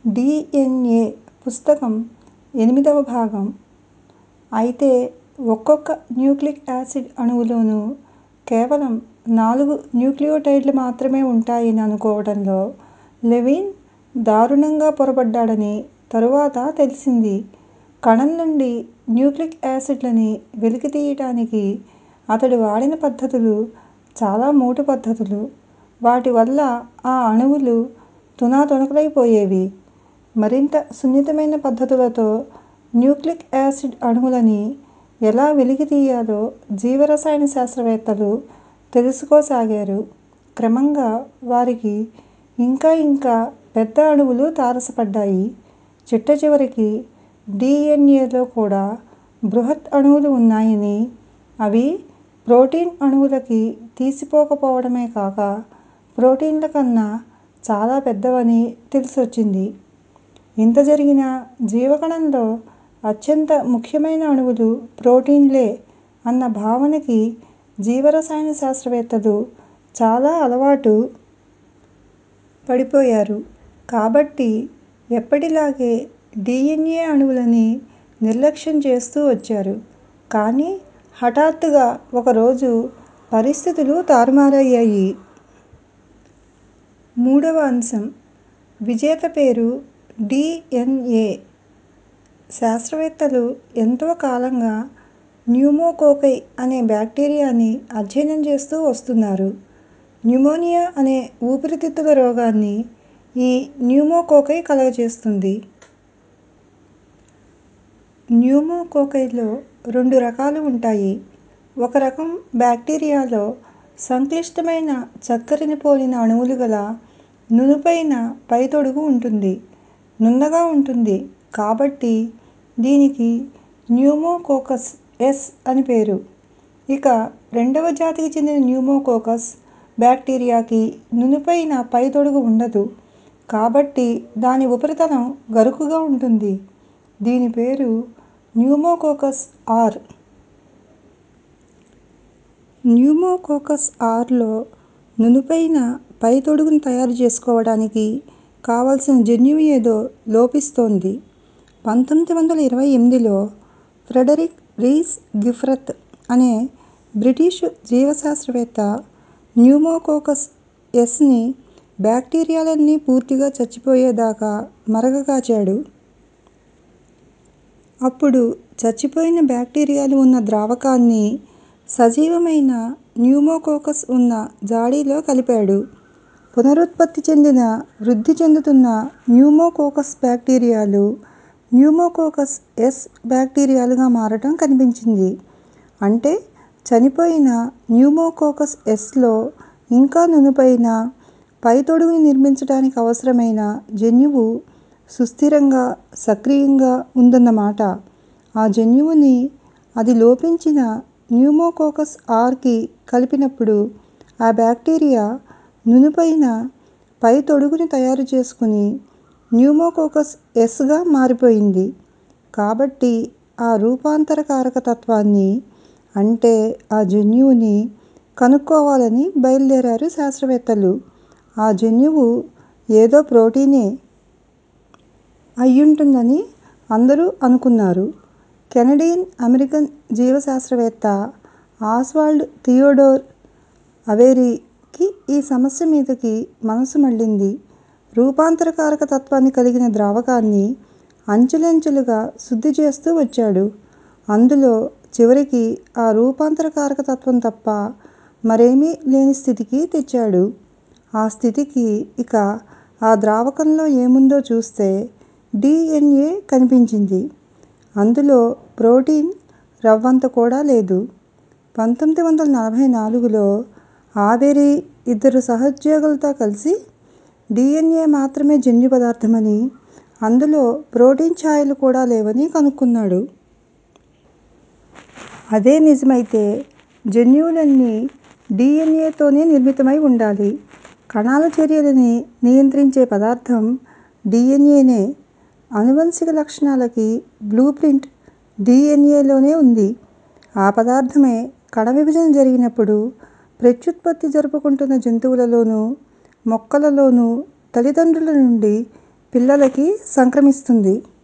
DNA పుస్తకం 8వ భాగం. అయితే ఒక్కొక్క న్యూక్లిక్ యాసిడ్ అణువులోనూ కేవలం 4 న్యూక్లియోటైడ్లు మాత్రమే ఉంటాయని అనుకోవడంలో లెవిన్ దారుణంగా పొరబడ్డాడని తరువాత తెలిసింది. కణం నుండి న్యూక్లిక్ యాసిడ్లని వెలికితీయటానికి అతడు వాడిన పద్ధతులు చాలా మోటు పద్ధతులు. వాటి వల్ల ఆ అణువులు తునాతునకలైపోయేవి. మరింత సున్నితమైన పద్ధతులతో న్యూక్లిక్ యాసిడ్ అణువులని ఎలా వెలికితీయాలో జీవరసాయన శాస్త్రవేత్తలు తెలుసుకోసాగారు. క్రమంగా వారికి ఇంకా పెద్ద అణువులు తారసపడ్డాయి. చిట్టచివరికి డిఎన్ఏలో కూడా బృహత్ అణువులు ఉన్నాయని, అవి ప్రోటీన్ అణువులకి తీసిపోకపోవడమే కాక ప్రోటీన్ల కన్నా చాలా పెద్దవని తెలిసొచ్చింది. ఇంత జరిగినా జీవకణంలో అత్యంత ముఖ్యమైన అణువులు ప్రోటీన్లే అన్న భావనకి జీవరసాయన శాస్త్రవేత్తలు చాలా అలవాటు పడిపోయారు. కాబట్టి ఎప్పటిలాగే డిఎన్ఏ అణువులని నిర్లక్ష్యం చేస్తూ వచ్చారు. కానీ హఠాత్తుగా ఒకరోజు పరిస్థితులు తారుమారయ్యాయి. 3వ అంశం. విజేత పేరు డిఎన్ఏ. శాస్త్రవేత్తలు ఎంతో కాలంగా న్యూమోకోకై అనే బ్యాక్టీరియాని అధ్యయనం చేస్తూ వస్తున్నారు. న్యూమోనియా అనే ఊపిరితిత్తుల రోగాన్ని ఈ న్యూమోకోకై కలుగజేస్తుంది. న్యూమోకోకైలో 2 రకాలు ఉంటాయి. ఒక రకం బ్యాక్టీరియాలో సంక్లిష్టమైన చక్కెరని పోలిన అణువులు గల నునుపైన పైతొడుగు ఉంటుంది. నున్నగా ఉంటుంది కాబట్టి దీనికి న్యూమోకోకస్ ఎస్ అని పేరు. ఇక రెండవ జాతికి చెందిన న్యూమోకోకస్ బ్యాక్టీరియాకి నునుపైన పైతొడుగు ఉండదు కాబట్టి దాని ఉపరితలం గరుకుగా ఉంటుంది. దీని పేరు న్యూమోకోకస్ ఆర్. న్యూమోకోకస్ ఆర్లో నునుపైన పైతొడుగుని తయారు చేసుకోవడానికి కావలసిన జన్యువు ఏదో లోపిస్తోంది. 1928లో ఫ్రెడరిక్ రీస్ గిఫ్రత్ అనే బ్రిటిషు జీవశాస్త్రవేత్త న్యూమోకోకస్ ఎస్ని బ్యాక్టీరియాలన్నీ పూర్తిగా చచ్చిపోయేదాకా మరగకాచాడు. అప్పుడు చచ్చిపోయిన బ్యాక్టీరియాలు ఉన్న ద్రావకాన్ని సజీవమైన న్యూమోకోకస్ ఉన్న జాడీలో కలిపాడు. పునరుత్పత్తి చెందిన వృద్ధి చెందుతున్న న్యూమోకోకస్ బ్యాక్టీరియాలు న్యూమోకోకస్ ఎస్ బ్యాక్టీరియాలుగా మారటం కనిపించింది. అంటే చనిపోయిన న్యూమోకోకస్ ఎస్లో ఇంకా నునుపైన పైతొడుగుని నిర్మించటానికి అవసరమైన జన్యువు సుస్థిరంగా, సక్రియంగా ఉందన్నమాట. ఆ జన్యువుని అది లోపించిన న్యూమోకోకస్ ఆర్కి కలిపినప్పుడు ఆ బ్యాక్టీరియా నునుపైన పైతొడుగుని తయారు చేసుకుని న్యూమోకోకస్ ఎస్గా మారిపోయింది. కాబట్టి ఆ రూపాంతర కారకతత్వాన్ని అంటే ఆ జన్యువుని కనుక్కోవాలని బయలుదేరారు శాస్త్రవేత్తలు. ఆ జన్యువు ఏదో ప్రోటీనే అయ్యుంటుందని అందరూ అనుకున్నారు. కెనడియన్ అమెరికన్ జీవశాస్త్రవేత్త ఆస్వాల్డ్ థియోడోర్ అవేరీకి ఈ సమస్య మీదకి మనసు మళ్లింది. రూపాంతర కారకతత్వాన్ని కలిగిన ద్రావకాన్ని అంచెలంచెలుగా శుద్ధి చేస్తూ వచ్చాడు. అందులో చివరికి ఆ రూపాంతర కారకతత్వం తప్ప మరేమీ లేని స్థితికి తెచ్చాడు. ఆ స్థితికి ఇక ఆ ద్రావకంలో ఏముందో చూస్తే డిఎన్ఏ కనిపించింది. అందులో ప్రోటీన్ రవ్వంత కూడా లేదు. 1944లో ఆవెరీ ఇద్దరు సహోద్యోగులతో కలిసి డిఎన్ఏ మాత్రమే జన్యు పదార్థమని, అందులో ప్రోటీన్ ఛాయలు కూడా లేవని కనుక్కున్నాడు. అదే నిజమైతే జన్యువులన్నీ డిఎన్ఏతోనే నిర్మితమై ఉండాలి. కణాల చర్యలని నియంత్రించే పదార్థం డిఎన్ఏనే. ఆనువంశిక లక్షణాలకి బ్లూ ప్రింట్ డిఎన్ఏలోనే ఉంది. ఆ పదార్థమే కణ విభజన జరిగినప్పుడు ప్రత్యుత్పత్తి జరుపుకుంటున్న జంతువులలోనూ, మొక్కలలోనూ తల్లిదండ్రుల నుండి పిల్లలకి సంక్రమిస్తుంది.